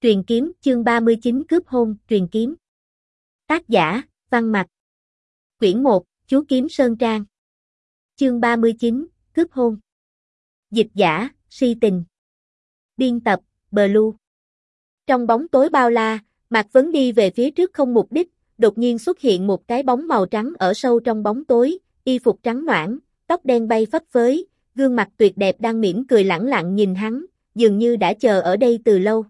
Truyền kiếm, chương 39 cướp hôn, truyền kiếm. Tác giả, Văn Mặc. Quyển 1, Chú Kiếm Sơn Trang. Chương 39, cướp hôn. Dịch giả, Si Tình. Biên tập, Blue. Trong bóng tối bao la, Mạc Vấn đi về phía trước không mục đích, đột nhiên xuất hiện một cái bóng màu trắng ở sâu trong bóng tối, y phục trắng noãn, tóc đen bay phấp phới, gương mặt tuyệt đẹp đang mỉm cười lẳng lặng nhìn hắn, dường như đã chờ ở đây từ lâu.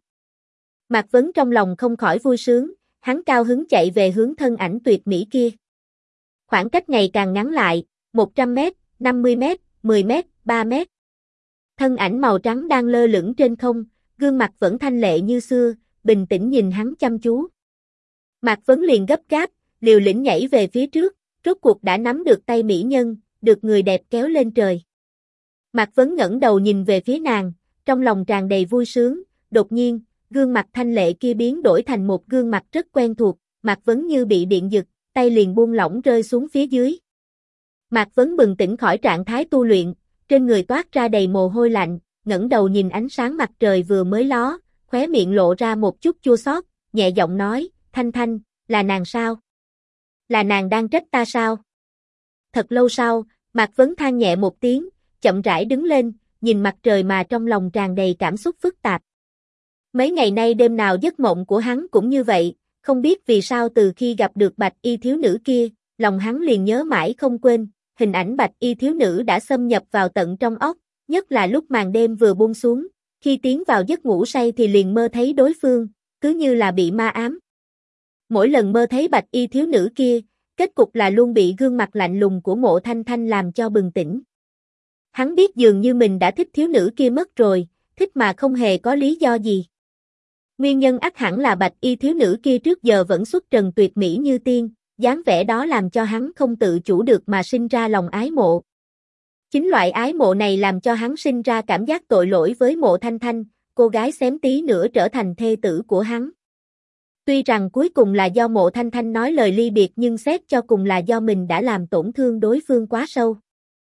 Mạc Vấn trong lòng không khỏi vui sướng, hắn cao hứng chạy về hướng thân ảnh tuyệt mỹ kia. Khoảng cách ngày càng ngắn lại, 100 mét, 50 mét, 10 mét, 3 mét. Thân ảnh màu trắng đang lơ lửng trên không, gương mặt vẫn thanh lệ như xưa, bình tĩnh nhìn hắn chăm chú. Mạc Vấn liền gấp gáp, liều lĩnh nhảy về phía trước, rốt cuộc đã nắm được tay mỹ nhân, được người đẹp kéo lên trời. Mạc Vấn ngẩng đầu nhìn về phía nàng, trong lòng tràn đầy vui sướng, đột nhiên, gương mặt thanh lệ kia biến đổi thành một gương mặt rất quen thuộc, Mạc Vấn như bị điện giật, tay liền buông lỏng rơi xuống phía dưới. Mạc Vấn bừng tỉnh khỏi trạng thái tu luyện, trên người toát ra đầy mồ hôi lạnh, ngẩng đầu nhìn ánh sáng mặt trời vừa mới ló, khóe miệng lộ ra một chút chua xót, nhẹ giọng nói, Thanh Thanh, là nàng sao? Là nàng đang trách ta sao? Thật lâu sau, Mạc Vấn than nhẹ một tiếng, chậm rãi đứng lên, nhìn mặt trời mà trong lòng tràn đầy cảm xúc phức tạp. Mấy ngày nay đêm nào giấc mộng của hắn cũng như vậy, không biết vì sao từ khi gặp được bạch y thiếu nữ kia, lòng hắn liền nhớ mãi không quên, hình ảnh bạch y thiếu nữ đã xâm nhập vào tận trong óc, nhất là lúc màn đêm vừa buông xuống, khi tiến vào giấc ngủ say thì liền mơ thấy đối phương, cứ như là bị ma ám. Mỗi lần mơ thấy bạch y thiếu nữ kia, kết cục là luôn bị gương mặt lạnh lùng của Mộ Thanh Thanh làm cho bừng tỉnh. Hắn biết dường như mình đã thích thiếu nữ kia mất rồi, thích mà không hề có lý do gì. Nguyên nhân ắt hẳn là bạch y thiếu nữ kia trước giờ vẫn xuất trần tuyệt mỹ như tiên, dáng vẻ đó làm cho hắn không tự chủ được mà sinh ra lòng ái mộ. Chính loại ái mộ này làm cho hắn sinh ra cảm giác tội lỗi với Mộ Thanh Thanh, cô gái xém tí nữa trở thành thê tử của hắn. Tuy rằng cuối cùng là do Mộ Thanh Thanh nói lời ly biệt nhưng xét cho cùng là do mình đã làm tổn thương đối phương quá sâu.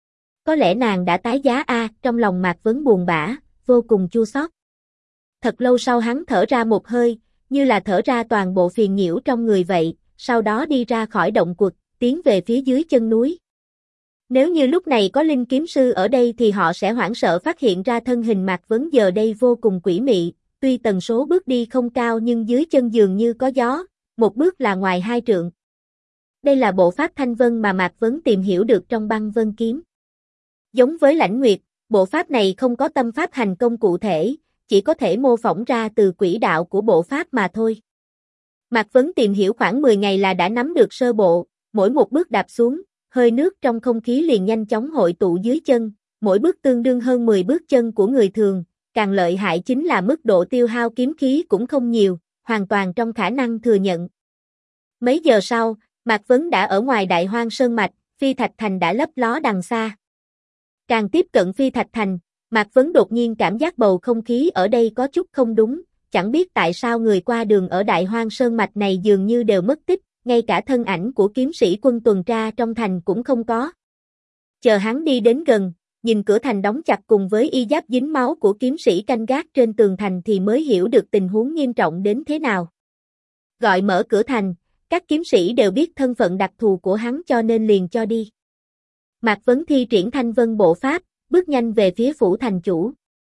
Có lẽ nàng đã tái giá trong lòng Mạc Vấn buồn bã, vô cùng chua xót. Thật lâu sau hắn thở ra một hơi, như là thở ra toàn bộ phiền nhiễu trong người vậy, sau đó đi ra khỏi động quật, tiến về phía dưới chân núi. Nếu như lúc này có linh kiếm sư ở đây thì họ sẽ hoảng sợ phát hiện ra thân hình Mạc Vấn giờ đây vô cùng quỷ mị, tuy tần số bước đi không cao nhưng dưới chân dường như có gió, một bước là ngoài 2 trượng. Đây là bộ pháp thanh vân mà Mạc Vấn tìm hiểu được trong băng vân kiếm. Giống với Lãnh Nguyệt, bộ pháp này không có tâm pháp hành công cụ thể, chỉ có thể mô phỏng ra từ quỹ đạo của bộ pháp mà thôi. Mạc Vấn tìm hiểu khoảng 10 ngày là đã nắm được sơ bộ, mỗi một bước đạp xuống, hơi nước trong không khí liền nhanh chóng hội tụ dưới chân, mỗi bước tương đương hơn 10 bước chân của người thường, càng lợi hại chính là mức độ tiêu hao kiếm khí cũng không nhiều, hoàn toàn trong khả năng thừa nhận. Mấy giờ sau, Mạc Vấn đã ở ngoài Đại Hoang Sơn Mạch, Phi Thạch Thành đã lấp ló đằng xa. Càng tiếp cận Phi Thạch Thành, Mạc Vấn đột nhiên cảm giác bầu không khí ở đây có chút không đúng, chẳng biết tại sao người qua đường ở Đại Hoang Sơn Mạch này dường như đều mất tích, ngay cả thân ảnh của kiếm sĩ quân tuần tra trong thành cũng không có. Chờ hắn đi đến gần, nhìn cửa thành đóng chặt cùng với y giáp dính máu của kiếm sĩ canh gác trên tường thành thì mới hiểu được tình huống nghiêm trọng đến thế nào. Gọi mở cửa thành, các kiếm sĩ đều biết thân phận đặc thù của hắn cho nên liền cho đi. Mạc Vấn thi triển thanh vân bộ pháp, bước nhanh về phía phủ thành chủ.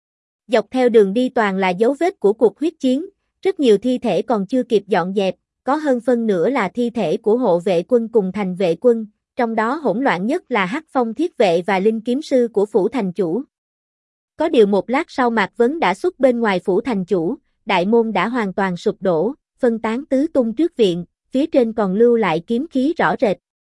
Dọc theo đường đi toàn là dấu vết của cuộc huyết chiến, rất nhiều thi thể còn chưa kịp dọn dẹp, có hơn phân nửa là thi thể của hộ vệ quân cùng thành vệ quân, trong đó hỗn loạn nhất là Hắc Phong thiết vệ và linh kiếm sư của phủ thành chủ. Có điều một lát sau Mạc Vấn đã xuất bên ngoài phủ thành chủ, đại môn đã hoàn toàn sụp đổ, phân tán tứ tung trước viện, phía trên còn lưu lại kiếm khí rõ rệt.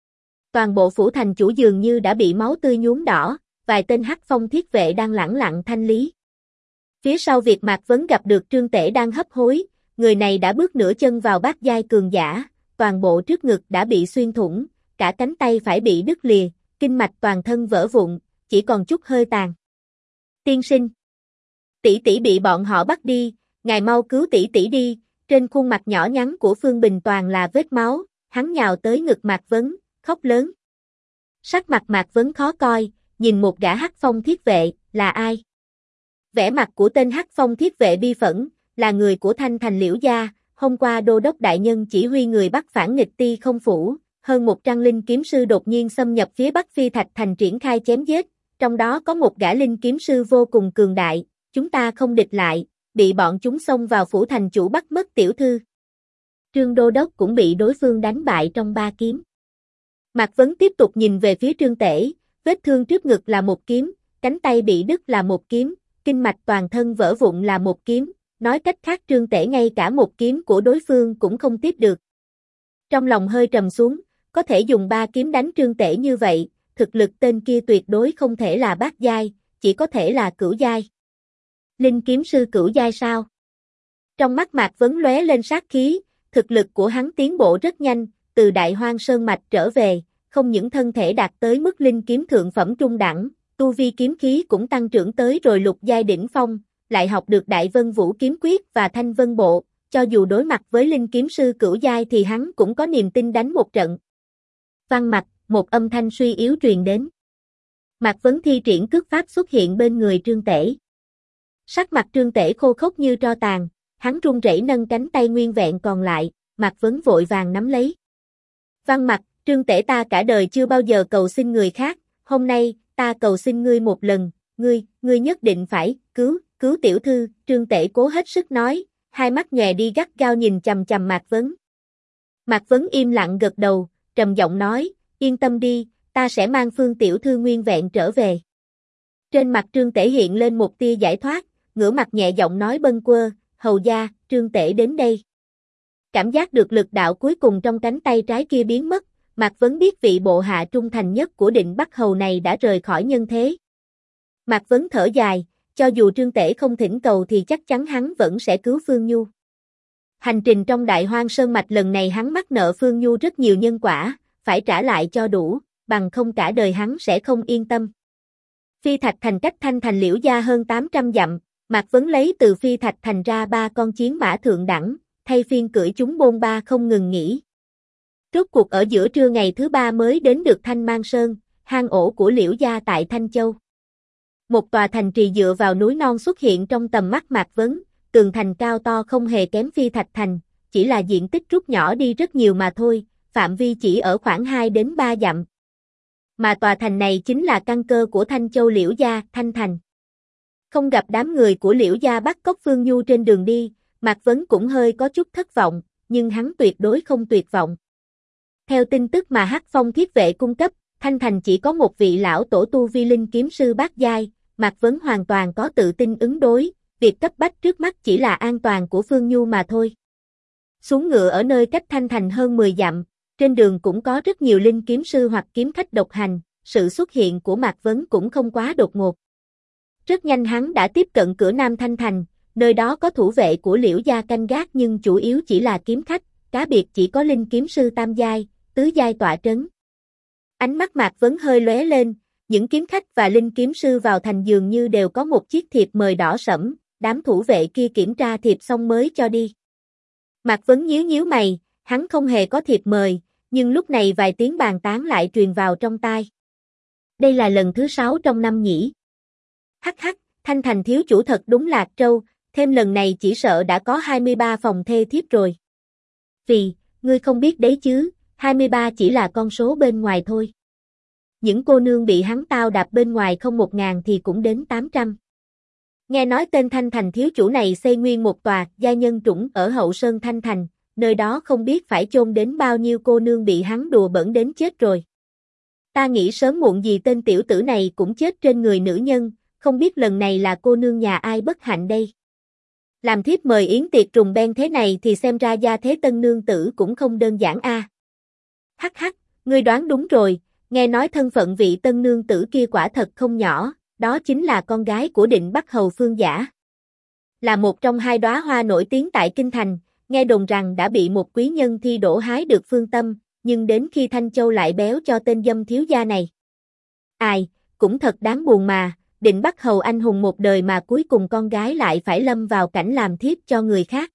Toàn bộ phủ thành chủ dường như đã bị máu tươi nhuốm đỏ, vài tên Hắc Phong thiết vệ đang lẳng lặng thanh lý. Phía sau việc Mạc Vấn gặp được Trương Tể đang hấp hối, người này đã bước nửa chân vào bát giai cường giả, toàn bộ trước ngực đã bị xuyên thủng, cả cánh tay phải bị đứt lìa, kinh mạch toàn thân vỡ vụn, chỉ còn chút hơi tàn. Tiên sinh, tỷ tỷ bị bọn họ bắt đi, ngài mau cứu tỷ tỷ đi. Trên khuôn mặt nhỏ nhắn của Phương Bình toàn là vết máu, hắn nhào tới ngực Mạc Vấn, khóc lớn. Sắc mặt Mạc Vấn khó coi, nhìn một gã Hắc Phong thiết vệ, là ai? Vẻ mặt của tên Hắc Phong thiết vệ bi phẫn, là người của Thanh Thành Liễu gia, hôm qua đô đốc đại nhân chỉ huy người bắt phản nghịch Ti Không phủ, hơn 100 linh kiếm sư đột nhiên xâm nhập phía Bắc Phi Thạch Thành triển khai chém giết, trong đó có một gã linh kiếm sư vô cùng cường đại, chúng ta không địch lại, bị bọn chúng xông vào phủ thành chủ bắt mất tiểu thư. Trương đô đốc cũng bị đối phương đánh bại trong 3 kiếm. Mạc Vấn tiếp tục nhìn về phía Trương Tể, vết thương trước ngực là 1 kiếm, cánh tay bị đứt là 1 kiếm, kinh mạch toàn thân vỡ vụn là 1 kiếm, nói cách khác Trương Tể ngay cả 1 kiếm của đối phương cũng không tiếp được. Trong lòng hơi trầm xuống, có thể dùng 3 kiếm đánh Trương Tể như vậy, thực lực tên kia tuyệt đối không thể là bát giai, chỉ có thể là cửu giai. Linh kiếm sư cửu giai sao? Trong mắt Mạc Vấn lóe lên sát khí, thực lực của hắn tiến bộ rất nhanh, từ Đại Hoang Sơn Mạch trở về, không những thân thể đạt tới mức linh kiếm thượng phẩm trung đẳng, tu vi kiếm khí cũng tăng trưởng tới rồi lục giai đỉnh phong, lại học được Đại Vân Vũ kiếm quyết và Thanh Vân bộ, cho dù đối mặt với linh kiếm sư cửu giai thì hắn cũng có niềm tin đánh một trận. Văn Mạch, một âm thanh suy yếu truyền đến. Mạc Vấn thi triển cước pháp xuất hiện bên người Trương Tể. Sắc mặt Trương Tể khô khốc như tro tàn, hắn run rẩy nâng cánh tay nguyên vẹn còn lại, Mạc Vấn vội vàng nắm lấy. Văn Mạch, Trương Tể ta cả đời chưa bao giờ cầu xin người khác, hôm nay, ta cầu xin ngươi một lần, ngươi nhất định phải, cứu tiểu thư, Trương Tể cố hết sức nói, hai mắt nhòe đi gắt gao nhìn chằm chằm Mạc Vấn. Mạc Vấn im lặng gật đầu, trầm giọng nói, yên tâm đi, ta sẽ mang Phương tiểu thư nguyên vẹn trở về. Trên mặt Trương Tể hiện lên một tia giải thoát, ngửa mặt nhẹ giọng nói bâng quơ, hầu gia, Trương Tể đến đây. Cảm giác được lực đạo cuối cùng trong cánh tay trái kia biến mất, Mạc Vấn biết vị bộ hạ trung thành nhất của Định Bắc Hầu này đã rời khỏi nhân thế. Mạc Vấn thở dài, cho dù Trương Tể không thỉnh cầu thì chắc chắn hắn vẫn sẽ cứu Phương Nhu. Hành trình trong Đại Hoang Sơn Mạch lần này hắn mắc nợ Phương Nhu rất nhiều nhân quả, phải trả lại cho đủ, bằng không cả đời hắn sẽ không yên tâm. Phi Thạch Thành cách Thanh Thành Liễu gia hơn 800 dặm, Mạc Vấn lấy từ Phi Thạch Thành ra 3 con chiến mã thượng đẳng, thay phiên cưỡi chúng bôn ba không ngừng nghỉ. Rốt cuộc ở giữa trưa ngày thứ 3 mới đến được Thanh Mang Sơn, hang ổ của Liễu gia tại Thanh Châu. Một tòa thành trì dựa vào núi non xuất hiện trong tầm mắt Mạc Vấn, tường thành cao to không hề kém Phi Thạch Thành, chỉ là diện tích rút nhỏ đi rất nhiều mà thôi, phạm vi chỉ ở khoảng 2 đến 3 dặm. Mà tòa thành này chính là căn cơ của Thanh Châu Liễu gia, Thanh Thành. Không gặp đám người của Liễu gia bắt cóc Phương Nhu trên đường đi, Mạc Vấn cũng hơi có chút thất vọng, nhưng hắn tuyệt đối không tuyệt vọng. Theo tin tức mà Hắc Phong Thiết Vệ cung cấp, Thanh Thành chỉ có một vị lão tổ tu vi linh kiếm sư bát giai, Mạc Vấn hoàn toàn có tự tin ứng đối, việc cấp bách trước mắt chỉ là an toàn của Phương Nhu mà thôi. Xuống ngựa ở nơi cách Thanh Thành hơn 10 dặm, trên đường cũng có rất nhiều linh kiếm sư hoặc kiếm khách độc hành, sự xuất hiện của Mạc Vấn cũng không quá đột ngột. Rất nhanh hắn đã tiếp cận cửa Nam Thanh Thành, nơi đó có thủ vệ của Liễu gia canh gác nhưng chủ yếu chỉ là kiếm khách, cá biệt chỉ có linh kiếm sư tam giai, tứ giai tọa trấn. Ánh mắt Mạc Vấn hơi lóe lên, những kiếm khách và linh kiếm sư vào thành dường như đều có một chiếc thiệp mời đỏ sẫm, đám thủ vệ kia kiểm tra thiệp xong mới cho đi. Mạc Vấn nhíu mày, hắn không hề có thiệp mời, nhưng lúc này vài tiếng bàn tán lại truyền vào trong tai. Đây là lần thứ 6 trong năm nhỉ. Hắc, Thanh Thành thiếu chủ thật đúng lạc trâu, thêm lần này chỉ sợ đã có 23 phòng thê thiếp rồi. Vì, ngươi không biết đấy chứ, 23 chỉ là con số bên ngoài thôi. Những cô nương bị hắn tao đạp bên ngoài không 1.000 thì cũng đến 800. Nghe nói tên Thanh Thành thiếu chủ này xây nguyên một tòa gia nhân trũng ở hậu sơn Thanh Thành, nơi đó không biết phải chôn đến bao nhiêu cô nương bị hắn đùa bỡn đến chết rồi. Ta nghĩ sớm muộn gì tên tiểu tử này cũng chết trên người nữ nhân, không biết lần này là cô nương nhà ai bất hạnh đây. Làm thiếp mời yến tiệc trùng ben thế này thì xem ra gia thế tân nương tử cũng không đơn giản a. Hắc, ngươi đoán đúng rồi, nghe nói thân phận vị tân nương tử kia quả thật không nhỏ, đó chính là con gái của Định Bắc Hầu Phương Giả. Là một trong 2 đóa hoa nổi tiếng tại Kinh Thành, nghe đồn rằng đã bị một quý nhân thi đỗ hái được phương tâm, nhưng đến khi Thanh Châu lại béo cho tên dâm thiếu gia này. Ai, cũng thật đáng buồn mà, Định Bắc Hầu anh hùng một đời mà cuối cùng con gái lại phải lâm vào cảnh làm thiếp cho người khác.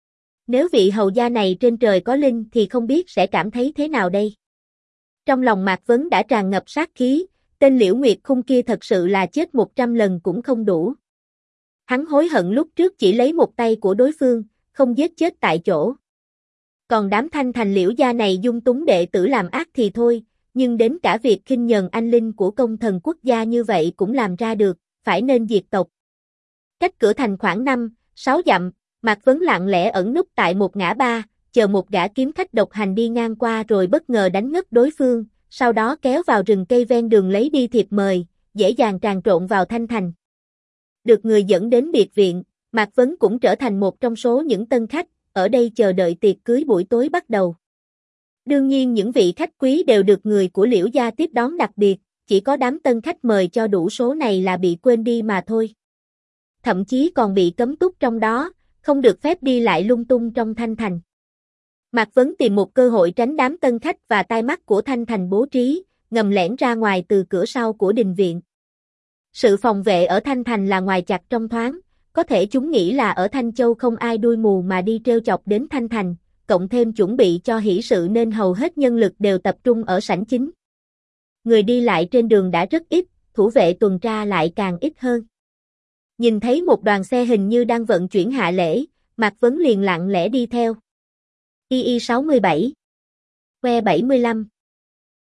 Nếu vị hầu gia này trên trời có linh thì không biết sẽ cảm thấy thế nào đây. Trong lòng Mạc Vấn đã tràn ngập sát khí, tên Liễu Nguyệt Khung kia thật sự là chết 100 lần cũng không đủ. Hắn hối hận lúc trước chỉ lấy một tay của đối phương, không giết chết tại chỗ. Còn đám Thanh Thành Liễu gia này dung túng đệ tử làm ác thì thôi, nhưng đến cả việc khinh nhờn anh linh của công thần quốc gia như vậy cũng làm ra được, phải nên diệt tộc. Cách cửa thành khoảng 5-6 dặm, Mạc Vấn lặng lẽ ẩn núp tại một ngã ba, chờ một gã kiếm khách độc hành đi ngang qua rồi bất ngờ đánh ngất đối phương, sau đó kéo vào rừng cây ven đường lấy đi thiệp mời, dễ dàng trà trộn vào Thanh Thành. Được người dẫn đến biệt viện, Mạc Vấn cũng trở thành một trong số những tân khách, ở đây chờ đợi tiệc cưới buổi tối bắt đầu. Đương nhiên những vị khách quý đều được người của Liễu gia tiếp đón đặc biệt, chỉ có đám tân khách mời cho đủ số này là bị quên đi mà thôi. Thậm chí còn bị cấm túc trong đó, không được phép đi lại lung tung trong Thanh Thành. Mạc Vấn tìm một cơ hội tránh đám tân khách và tai mắt của Thanh Thành bố trí, ngầm lẻn ra ngoài từ cửa sau của đình viện. Sự phòng vệ ở Thanh Thành là ngoài chặt trong thoáng, có thể chúng nghĩ là ở Thanh Châu không ai đuôi mù mà đi trêu chọc đến Thanh Thành, cộng thêm chuẩn bị cho hỷ sự nên hầu hết nhân lực đều tập trung ở sảnh chính. Người đi lại trên đường đã rất ít, thủ vệ tuần tra lại càng ít hơn. Nhìn thấy một đoàn xe hình như đang vận chuyển hạ lễ, Mạc Vấn liền lặng lẽ đi theo. II 67 Que 75